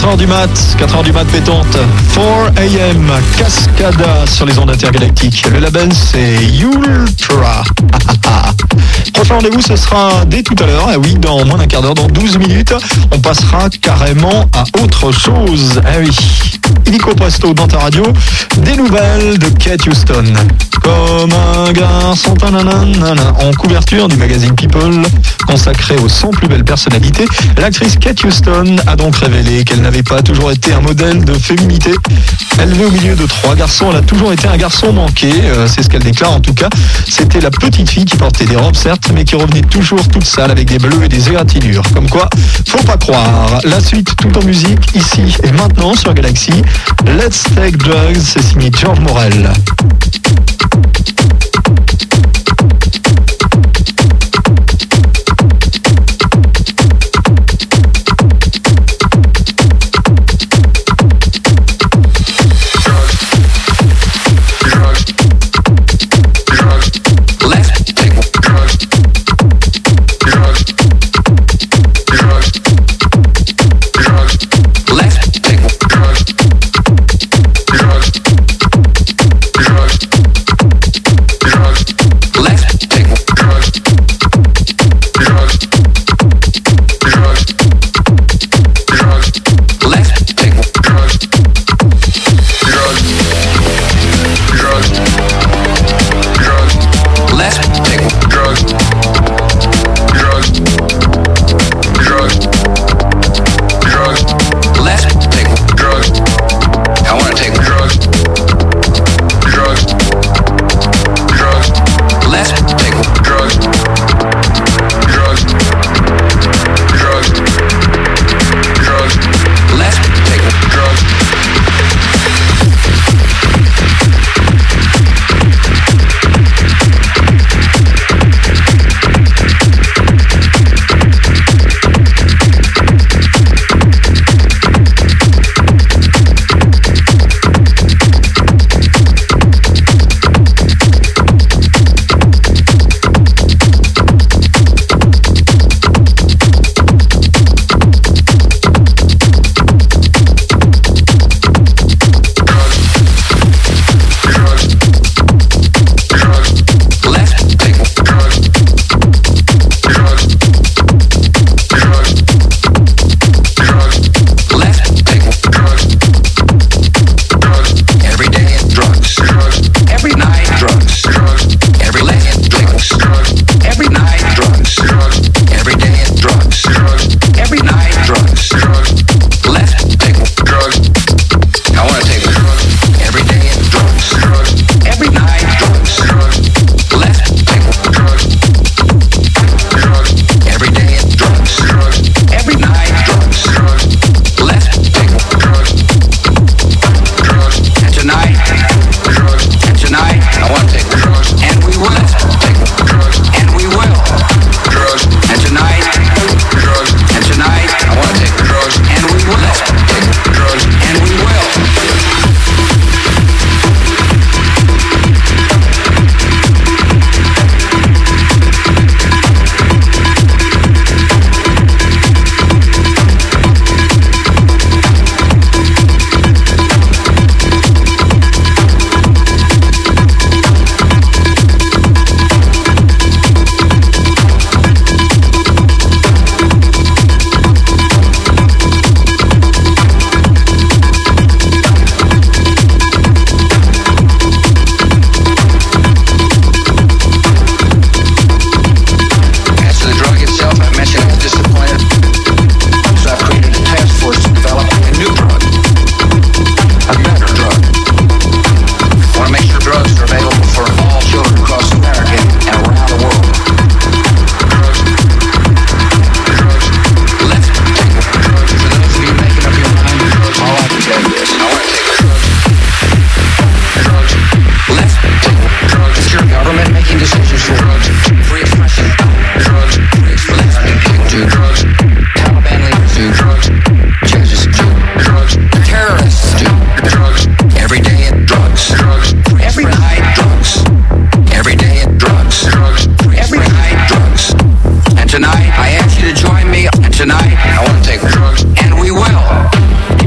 quatre heures du mat, quatre heures du mat pétante. quatre a m, Cascada sur les ondes intergalactiques. Le label, c'est Ultra. Prochain rendez-vous, ce sera dès tout à l'heure. Ah oui, dans moins d'un quart d'heure, dans douze minutes, on passera carrément à autre chose. Ah oui. Illico Presto dans ta radio, des nouvelles de Kate Houston. Comme un garçon, tananana. En couverture du magazine People, consacré aux cent plus belles personnalités, l'actrice Kate Houston a donc révélé qu'elle n'avait pas toujours été un modèle de féminité. Élevée au milieu de trois garçons, elle a toujours été un garçon manqué, euh, c'est ce qu'elle déclare en tout cas. C'était la petite fille qui portait des robes certes, mais qui revenait toujours toute sale avec des bleus et des égratignures. Comme quoi, faut pas croire. La suite tout en musique, ici et maintenant sur Galaxy. Let's Take Drugs, c'est signé George Morel. Tonight, I ask you to join me, and tonight, I want to take drugs, and we will.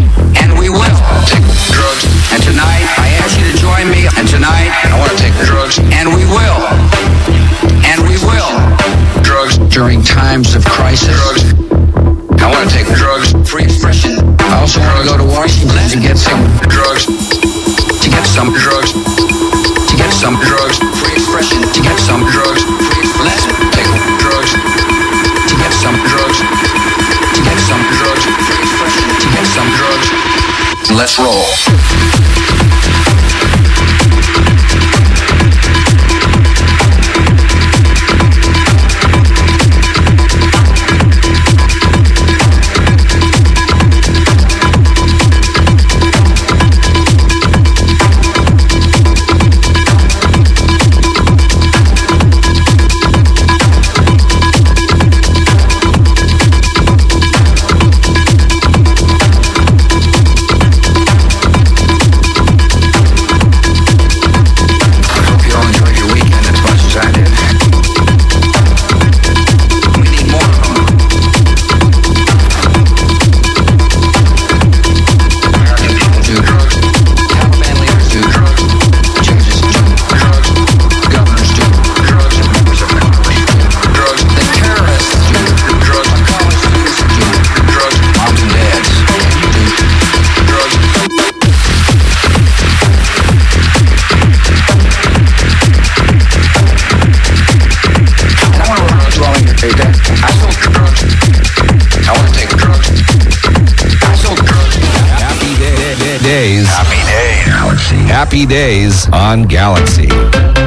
drugs, and we will, and we will. Drugs during times of crisis. Drugs. I want to take drugs. Free expression. I also want to go to Washington to get some drugs. To get some drugs. To get some drugs. Free expression. To get some drugs. Free. Let's take drugs. To get some drugs. To get some drugs. Free expression. To get some drugs. Let's roll. Happy Days on Galaxy.